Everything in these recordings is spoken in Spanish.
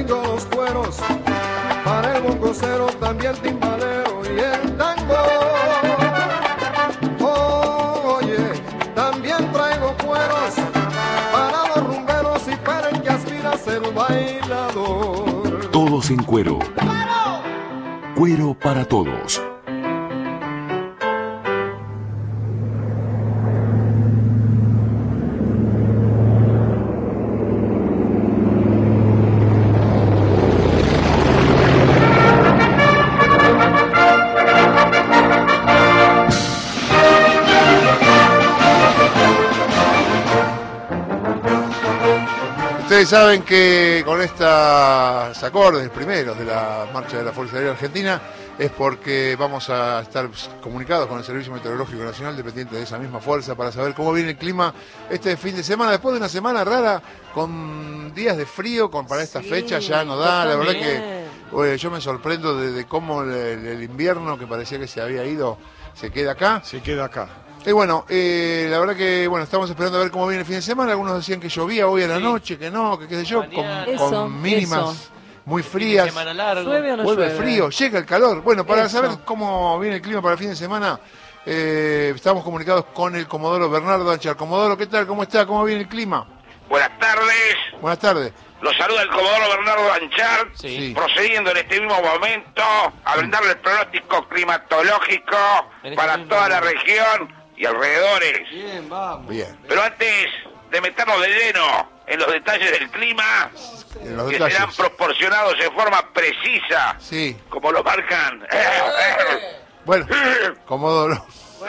yo los cueros, para el bongocero también timbalero y el tango. Oye, también traigo cueros para los rumberos y para el que aspira a ser bailador. Todos en cuero. Cuero para todos. Ustedes saben que con estos acordes primeros de la Marcha de la Fuerza Aérea Argentina es porque vamos a estar comunicados con el Servicio Meteorológico Nacional dependiente de esa misma fuerza para saber cómo viene el clima este fin de semana, después de una semana rara con días de frío, para esta fecha ya no da, la verdad que yo me sorprendo de cómo el invierno que parecía que se había ido se queda acá. Se queda acá. Y bueno, la verdad que estamos esperando a ver cómo viene el fin de semana. Algunos decían que llovía hoy a la noche, que no, que qué sé yo, con mínimas muy frías. ¿Llueve o no Vuelve llueve? frío, llega el calor. Bueno, para Eso. saber cómo viene el clima para el fin de semana, estamos comunicados con el Comodoro Bernardo Anchar. Comodoro, ¿qué tal? ¿Cómo está? ¿Cómo viene el clima? Buenas tardes. Buenas tardes. Los saluda el Comodoro Bernardo Anchar, Sí. procediendo en este mismo momento a brindarle el pronóstico climatológico para toda la región y alrededores. Bien, vamos. Bien. Pero antes de meternos de lleno en los detalles del clima, En los que detalles. serán proporcionados en forma precisa, Sí. como lo marcan Bueno, Comodoro.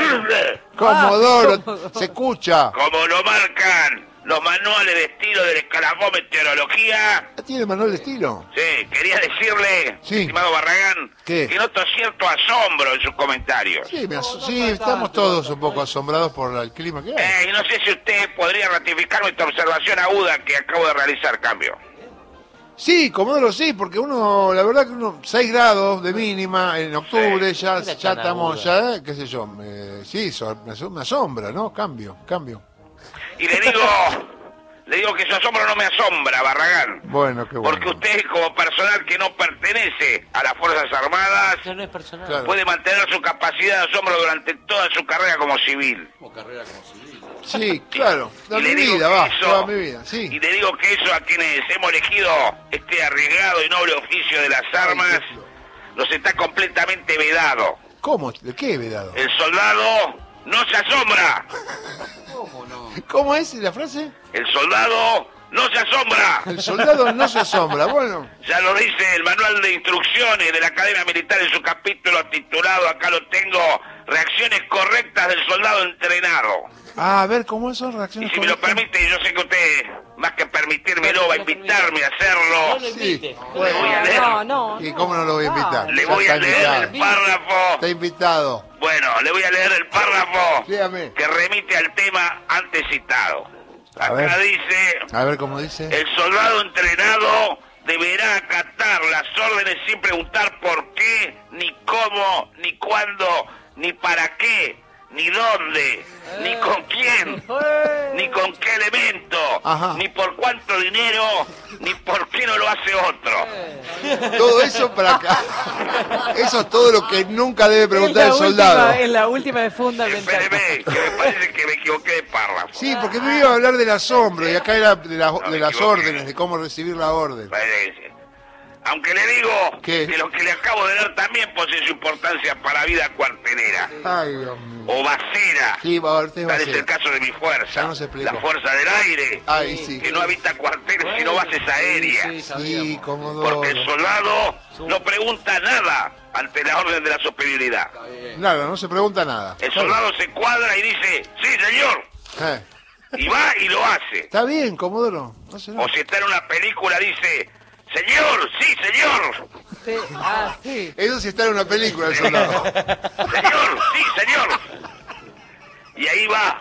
Comodoro, se escucha. como lo marcan los manuales de estilo del escalafón meteorología. ¿Tiene manual de estilo? Sí, quería decirle, Sí. estimado Barragán, ¿Qué? que noto cierto asombro en sus comentarios. Sí, estamos todos un poco asombrados por el clima que hay. Y no sé si usted podría ratificarme esta observación aguda que acabo de realizar, cambio. Sí, Comodoro, sí, porque uno, la verdad que 6 grados de mínima en octubre, Sí. ya Era tan estamos, aguda. qué sé yo, sí, me asombra, ¿no? Cambio. Y le digo que su asombro no me asombra, Barragán. Bueno, qué bueno. Porque usted, como personal que no pertenece a las Fuerzas Armadas, Eso no es personal. Claro. puede mantener su capacidad de asombro durante toda su carrera como civil. Sí, claro, toda Y mi le digo vida, que va, eso- toda mi vida, Y sí. le digo que eso a quienes hemos elegido este arriesgado y noble oficio de las armas, nos está completamente vedado. ¿Cómo? ¿De qué, vedado? El soldado no se asombra. ¿Cómo es la frase? El soldado no se asombra. El soldado no se asombra, bueno. Ya lo dice el manual de instrucciones de la Academia Militar en su capítulo titulado, acá lo tengo, Reacciones correctas del soldado entrenado. A ver, ¿cómo son Y reacciones si me lo correctas? permite, yo sé que usted, más que permitírmelo, va a invitarme a No hacerlo. lo invite. Le voy a leer, No. ¿Y cómo no lo voy a invitar? le Ya voy a está leer el invitado. párrafo. Está invitado. Bueno, le voy a leer el párrafo Dígame. que remite al tema antes citado. A ver. Acá dice, A ver, ¿cómo dice? el soldado entrenado deberá acatar las órdenes sin preguntar por qué, ni cómo, ni cuándo, ni para qué, ni dónde, ni con quién, ni con qué elemento, Ajá. ni por cuánto dinero, ni por qué no lo hace otro. Todo eso para acá. Eso es todo lo que nunca debe preguntar el soldado. Es la última de fundamental. Espéreme, que me parece que me equivoqué de párrafo. Sí, porque me iba a hablar del asombro y acá era de las órdenes, de cómo recibir la orden. Parece. Aunque le digo ¿Qué? que lo que le acabo de leer también posee su importancia para vida cuartelera Ay, Dios mío. o basera. Sí, va a ver, usted va a Tal es el ser. caso de mi fuerza, Ya nos explicó. la fuerza del aire, Ay, sí. que no habita cuarteles sino bases aéreas. Sí, Comodoro. Porque el soldado no pregunta nada ante la orden de la superioridad. Nada, no se pregunta nada. El soldado se cuadra y dice, sí señor, Eh, y va y lo hace. Está bien, Comodoro. No sé, no. O si está en una película dice, señor, sí señor, Sí. Eso sí está en una película, el soldado. señor, sí señor. Y ahí va,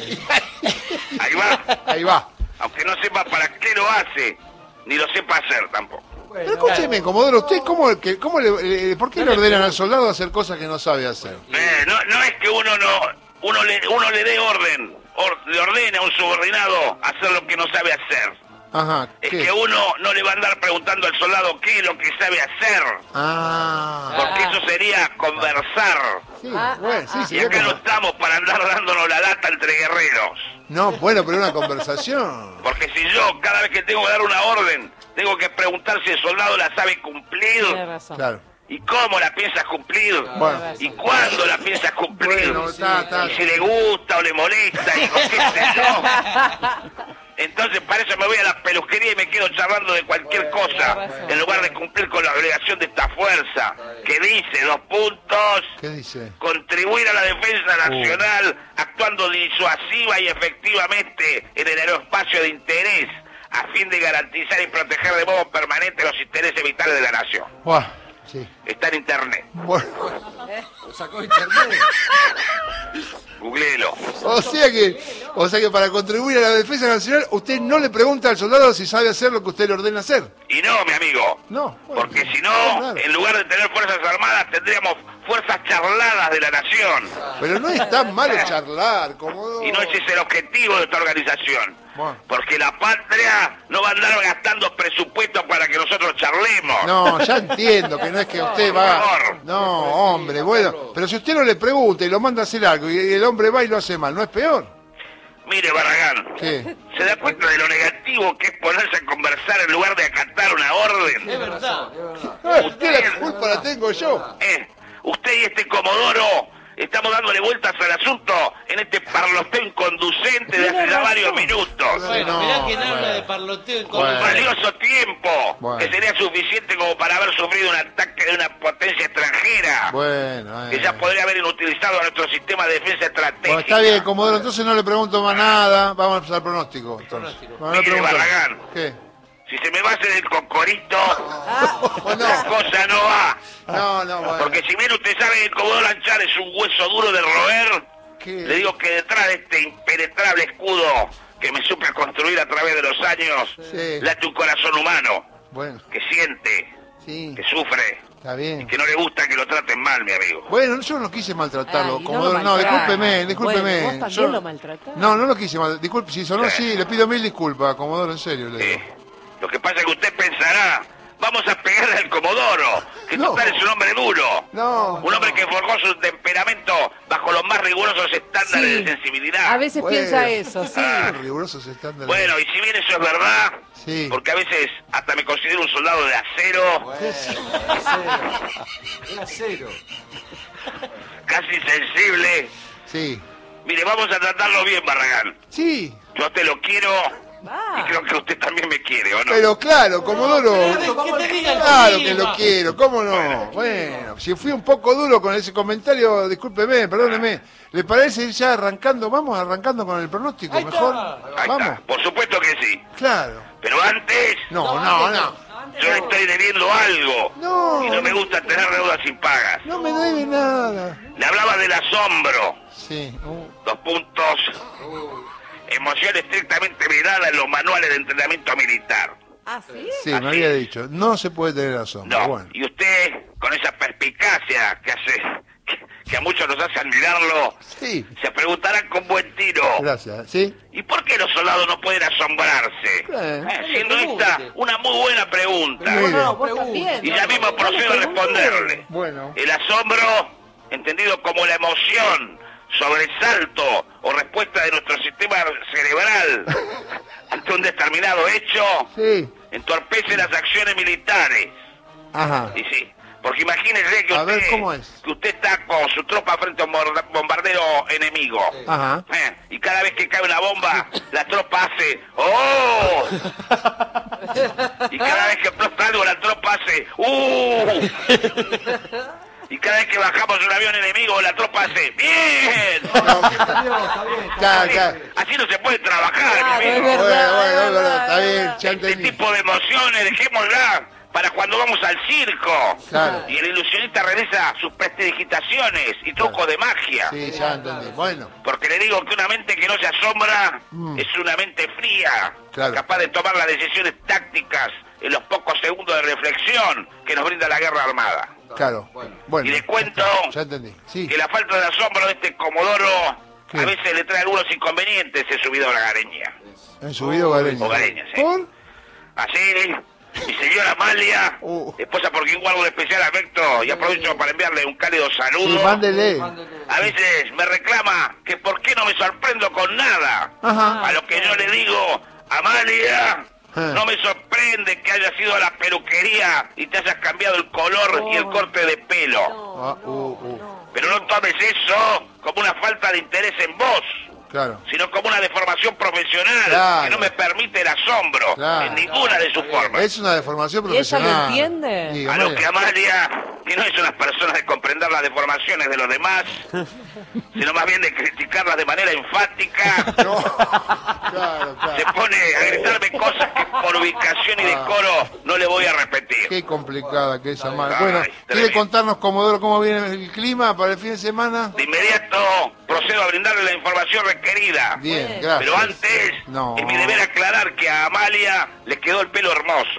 Ahí va. aunque no sepa para qué lo hace, ni lo sepa hacer tampoco. Pero escúcheme, Comodoro, ¿usted por qué le ordenan al soldado hacer cosas que no sabe hacer? No es que uno le dé orden, le ordene a un subordinado hacer lo que no sabe hacer. Ajá, es ¿qué? que uno no le va a andar preguntando al soldado qué es lo que sabe hacer, porque eso sería conversar. Sí, bueno, sí, Y sería acá no como... estamos para andar dándonos la lata entre guerreros. No, bueno, pero una conversación. Porque si yo cada vez que tengo que dar una orden, tengo que preguntar si el soldado la sabe cumplir, Tienes razón. Claro. y cómo la piensas cumplir, Bueno. y cuándo la piensas cumplir, Bueno, está. y si le gusta o le molesta, y qué sé yo. Entonces para eso me voy a la peluquería y me quedo charlando de cualquier cosa, en lugar de cumplir con la obligación de esta fuerza, que dice, 2 puntos, ¿Qué dice? contribuir a la defensa nacional actuando disuasiva y efectivamente en el aeroespacio de interés, a fin de garantizar y proteger de modo permanente los intereses vitales de la nación. Buah, sí. Está en internet, Bueno, Lo sacó de internet. googleelo. o sea que para contribuir a la defensa nacional, usted no le pregunta al soldado si sabe hacer lo que usted le ordena hacer. Y no, mi amigo, No. Bueno, porque si no, claro. en lugar de tener fuerzas armadas, tendríamos fuerzas charladas de la nación. Pero no es tan malo charlar, como... Y no ese es el objetivo de esta organización. Bueno. Porque la patria no va a andar gastando presupuestos para que nosotros charlemos. No, ya entiendo que no es que usted Por va... favor. No, hombre, bueno, pero si usted no le pregunta y lo manda a hacer algo y el hombre va y lo hace mal, ¿no es peor? Mire, Barragán, ¿Qué? ¿se da cuenta de lo negativo que es ponerse a conversar en lugar de acatar una orden? Es verdad. Usted la culpa la tengo yo. Usted y este Comodoro estamos dándole vueltas al asunto en este parloteo inconducente de hace ya varios minutos. Bueno, No, mirá quién habla bueno. de parloteo en Un Bueno. valioso tiempo Bueno. que sería suficiente como para haber sufrido un ataque de una potencia extranjera Bueno, que ya podría haber inutilizado a nuestro sistema de defensa estratégica. Bueno, está bien, Comodoro, entonces no le pregunto más nada. Vamos a empezar el pronóstico. Entonces. No le Mire, pregunto. Barragán. ¿Qué? Si se me va a hacer el cocorito, Bueno, la cosa no va. no, bueno. Porque si bien usted sabe que el Comodoro Lanchar es un hueso duro de roer, ¿Qué? le digo que detrás de este impenetrable escudo que me supe construir a través de los años, Sí. late un corazón humano Bueno, que siente, sí, que sufre, está bien. que no le gusta que lo traten mal, mi amigo. Bueno, yo no quise maltratarlo, Ay, no Comodoro. lo No, maltrata. discúlpeme. Bueno, ¿vos también Yo- lo maltratás? No lo quise maltratar. Disculpe, si sonó así, le pido 1000 disculpas, Comodoro, en serio le digo. Lo que pasa es que usted pensará, vamos a pegarle al Comodoro, que No. total es un hombre duro. No. Un hombre que forjó su temperamento bajo los más rigurosos estándares Sí. de sensibilidad. A veces Bueno. piensa eso, sí. Rigurosos estándares. Bueno, y si bien eso es verdad, Sí. porque a veces hasta me considero un soldado de acero, Era cero. casi sensible, Sí. mire, vamos a tratarlo bien, Barragán. Sí. Yo te lo quiero y creo que usted también me quiere, ¿o no? Pero claro, Comodoro. Que te diga el Claro que clima. lo quiero, ¿cómo no? Bueno, si fui un poco duro con ese comentario, discúlpeme, perdóneme. ¿Le parece ir ya arrancando? Vamos arrancando con el pronóstico, Ahí está. mejor. Ahí Vamos. está, por supuesto que sí. Claro. Pero antes, No. yo le estoy debiendo algo. No. Y no me gusta tener deudas impagas. No me debe nada. Le hablaba del asombro. Sí. 2 puntos. Emoción estrictamente vedada en los manuales de entrenamiento militar. ¿Ah, sí? Sí, Así me había es. dicho. No se puede tener asombro. No. Bueno. Y usted, con esa perspicacia que a muchos nos hace admirarlo, Sí. se preguntarán con buen tiro. Gracias. ¿Sí? ¿Y por qué los soldados no pueden asombrarse? Siendo esta una muy buena pregunta. Mire. No, vos también. Y ya mismo procedo a responderle. Bueno. El asombro, entendido como la emoción, sobresalto o respuesta de nuestro sistema cerebral ante un determinado hecho, Sí. entorpece las acciones militares. Ajá. Y sí, porque imagínese que A usted, ver, ¿cómo es? que usted está con su tropa frente a un bombardero enemigo. Ajá. Y cada vez que cae una bomba, la tropa hace ¡oh! Y cada vez que explota algo, la tropa hace Y cada vez que bajamos de un avión enemigo, la tropa hace ¡bien! Ya. Así no se puede trabajar, Claro, mi es amigo. verdad. Bueno, es verdad, está bien, ya Este entendí. tipo de emociones, dejémosla para cuando vamos al circo. Claro. Y el ilusionista realiza sus prestidigitaciones y trucos de magia. Sí, ya entendí. Bueno. Porque le digo que una mente que no se asombra es una mente fría, Claro. capaz de tomar las decisiones tácticas en los pocos segundos de reflexión que nos brinda la guerra armada. Claro. Bueno. Y le cuento Ya entendí. Sí. que la falta de asombro de este Comodoro ¿Qué? a veces le trae algunos inconvenientes en su vida hogareña. En su vida hogareña. Hogareña, sí. ¿Por? Así, mi señora Amalia, esposa por quien guardo de especial afecto y aprovecho para enviarle un cálido saludo. Sí, mándele. A veces me reclama que por qué no me sorprendo con nada. Ajá. A lo que yo le digo, Amalia, no me sorprende que hayas ido a la peluquería y te hayas cambiado el color y el corte de pelo. Pero no tomes eso como una falta de interés en vos. Claro. Sino como una deformación profesional, Claro. que no me permite el asombro en ninguna de sus formas. Es una deformación ¿Y ella profesional. lo entiende? Sí, A lo Amalia. que Amalia, que no es una persona de comprender las deformaciones de los demás, sino más bien de criticarlas de manera enfática, No. Claro, se claro. pone a gritarme cosas que por ubicación y decoro no le voy a repetir. Qué complicada que es Amalia. Ay, Bueno, ¿quiere tremendo. contarnos, Comodoro, cómo viene el clima para el fin de semana? De inmediato procedo a brindarle la información requerida. Bien, gracias. Pero antes, No. es mi deber aclarar que a Amalia le quedó el pelo hermoso.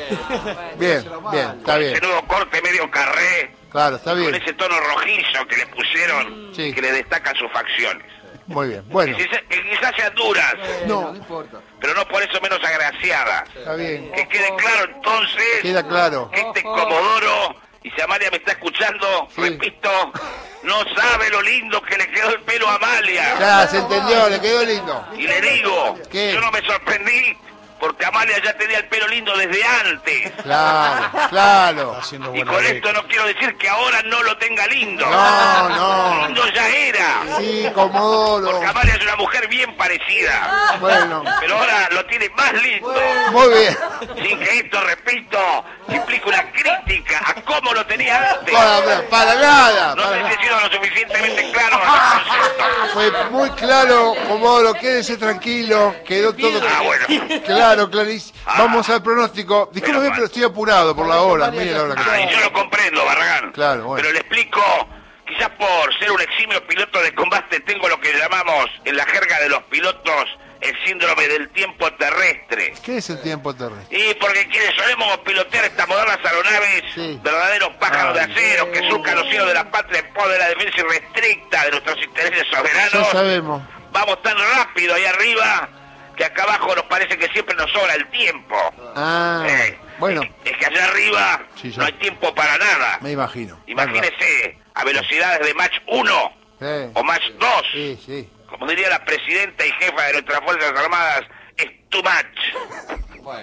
Bien, bien, está bien. Ese nuevo corte medio carré, Claro, está con bien. ese tono rojizo que le pusieron, Sí. que le destacan sus facciones. Muy bien. Bueno, Que quizás sean duras, no, pero no por eso menos agraciadas. está bien. Que quede claro entonces Queda claro. que este Comodoro, y si Amalia me está escuchando, Sí. repito, no sabe lo lindo que le quedó el pelo a Amalia. Ya, se entendió, le quedó lindo. Y le digo, ¿Qué? yo no me sorprendí porque Amalia ya tenía el pelo lindo desde antes. Claro, claro. Y con esto no quiero decir que ahora no lo tenga lindo. No, no. Lindo ya era. Sí, Comodoro. Porque Amalia es una mujer bien parecida. Bueno, Pero ahora lo tiene más lindo. muy bien. Sin que esto, repito, implique una crítica a cómo lo tenía antes. Para nada. No para sé si nada. he sido lo suficientemente claro en el concepto. Fue muy claro, Comodoro, quédese tranquilo, quedó todo Bueno. claro, clarísimo. Vamos al pronóstico. Discúlpeme, pero estoy apurado por la hora, mire la hora que Y yo lo comprendo, Barragán. Claro, bueno. Pero le explico, quizás por ser un eximio piloto de combate tengo lo que llamamos en la jerga de los pilotos el síndrome del tiempo terrestre. ¿Qué es el tiempo terrestre? Y porque quienes solemos pilotear estas modernas aeronaves, Sí. verdaderos pájaros de acero que surcan los cielos de la patria en pos de la defensa irrestricta de nuestros intereses Ya soberanos, sabemos. vamos tan rápido ahí arriba que acá abajo nos parece que siempre nos sobra el tiempo. Ah, bueno, Es que allá arriba Sí, ya. no hay tiempo para nada. me imagino. Imagínese a velocidades de Mach 1 Sí, o Mach 2. sí, sí. Como diría la presidenta y jefa de nuestras Fuerzas Armadas, es too much.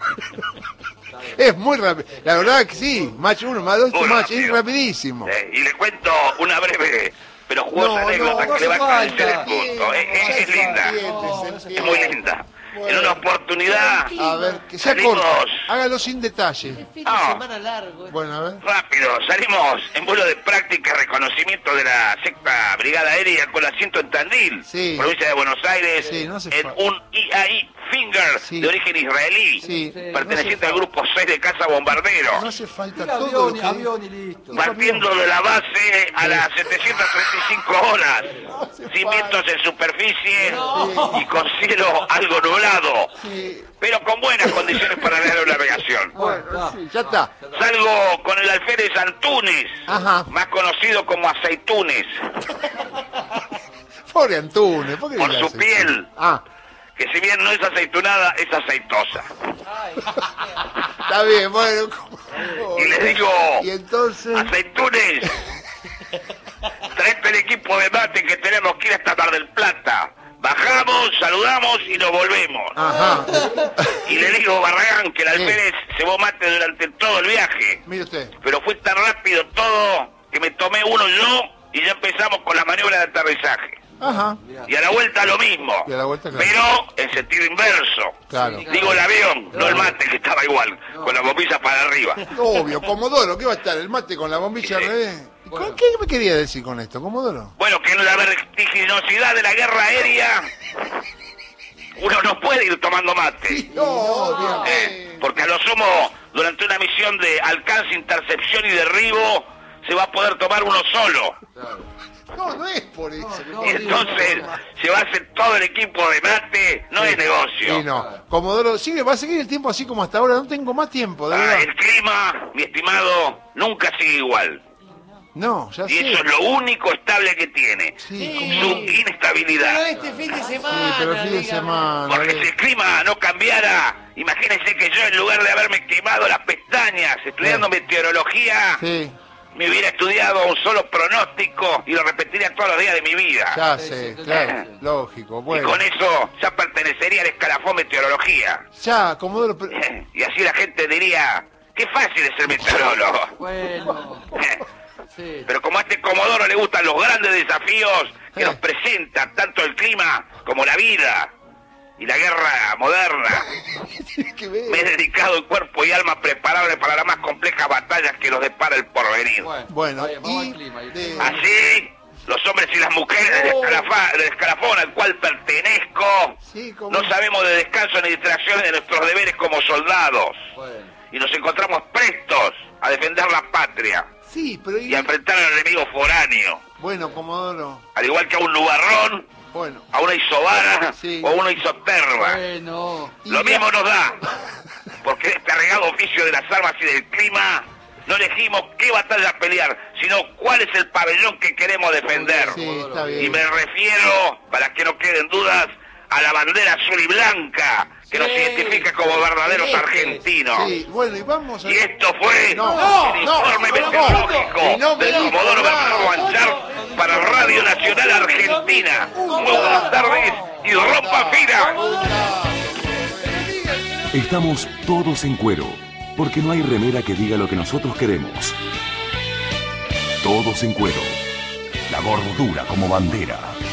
Es muy rápido. La verdad que sí. Match 1, más 2, Muy match. rápido. Es rapidísimo. Y le cuento una breve pero jugosa anécdota que le va a calentar el punto. Es linda. Es muy linda. En una oportunidad A ver, que sea salimos corto. Hágalo sin detalle. Fin de Ah. semana largo. Bueno, a ver. rápido, salimos en vuelo de práctica y reconocimiento de la sexta brigada aérea con asiento en Tandil, Sí. provincia de Buenos Aires, Sí, no hace en falta. un IAI Finger Sí. de origen israelí, Sí. perteneciente al grupo 6 de Casa Bombardero. No hace falta todo lo que... Avión y listo. Partiendo de la base a las 735 horas, sin vientos en superficie y con cielo algo nublado, Sí. pero con buenas condiciones para la aeronavegación. Bueno, sí, ya está. Salgo con el alférez Antunes, Ajá. más conocido como Aceitunes, Pobre Antunes, ¿por qué por dice su eso? piel, Ah, que si bien no es aceitunada, es aceitosa. está bien, bueno. Y le digo, Y entonces... Aceitunes, traete el equipo de mate que tenemos que ir hasta Mar del Plata. Bajamos, saludamos y nos volvemos. Ajá. Y le digo, Barragán, que el alférez cebó mate durante todo el viaje. Mire usted. Pero fue tan rápido todo que me tomé uno yo y ya empezamos con la maniobra de aterrizaje. Ajá. Y a la vuelta lo mismo. Y a la vuelta, claro. Pero en sentido inverso. Claro. Digo el avión, no el mate, que estaba igual, con la bombilla para arriba. Obvio, Comodoro, ¿qué va a estar? ¿El mate con la bombilla al revés? ¿Qué me quería decir con esto, Comodoro? Bueno, que en la vertiginosidad de la guerra aérea uno no puede ir tomando mate. No, Porque a lo sumo, durante una misión de alcance, intercepción y derribo, se va a poder tomar uno solo. no, no es por eso. Y entonces llevarse todo el equipo de mate no es negocio. Sí, no. Comodoro, va a seguir el tiempo así como hasta ahora. No tengo más tiempo, de verdad. El clima, mi estimado, nunca sigue igual. No, ya Y sé. eso es lo único estable que tiene. Sí, Su ¿cómo? inestabilidad. Pero este fin de semana. Sí, pero el fin de dígame. semana. Porque si el clima no cambiara, imagínense que yo, en lugar de haberme quemado las pestañas estudiando meteorología, Sí, me hubiera estudiado un solo pronóstico y lo repetiría todos los días de mi vida. ya Sí, sé, sí, claro, sí. lógico. Y Bueno, con eso ya pertenecería al escalafón meteorología. ya, Comodoro. Y así la gente diría, qué fácil es ser meteorólogo. Bueno, sí. Pero como a este Comodoro le gustan los grandes desafíos que Sí. nos presentan tanto el clima como la vida y la guerra moderna, Tiene que ver. me he dedicado en cuerpo y alma a prepararme para las más complejas batallas que nos depara el porvenir. Bueno, vaya, vamos y al clima. de- Así, los hombres y las mujeres del escalafón al cual pertenezco, Sí, ¿cómo? no sabemos de descanso ni distracciones de nuestros deberes como soldados. Bueno. Y nos encontramos prestos a defender la patria Sí, pero y a enfrentar al enemigo foráneo. bueno, Comodoro. Al igual que a un nubarrón, Bueno, a una isobara Sí. o a una isoterma. Bueno. y Lo ya- mismo nos da, porque en este arraigado oficio de las armas y del clima, no elegimos qué batalla pelear, sino cuál es el pabellón que queremos defender. Sí, está Y bien. me refiero, para que no queden dudas, a la bandera azul y blanca, que nos Sí. identifica como verdaderos argentinos. Sí, bueno, y vamos a... Y esto fue No, el no, informe no, meteorológico no, no me del digas Comodoro nada. Bernardo Anchar para Radio Nacional Argentina. Muy buenas tardes y rompa fila. Estamos todos en cuero, porque no hay remera que diga lo que nosotros queremos. Todos en cuero. La gordura como bandera.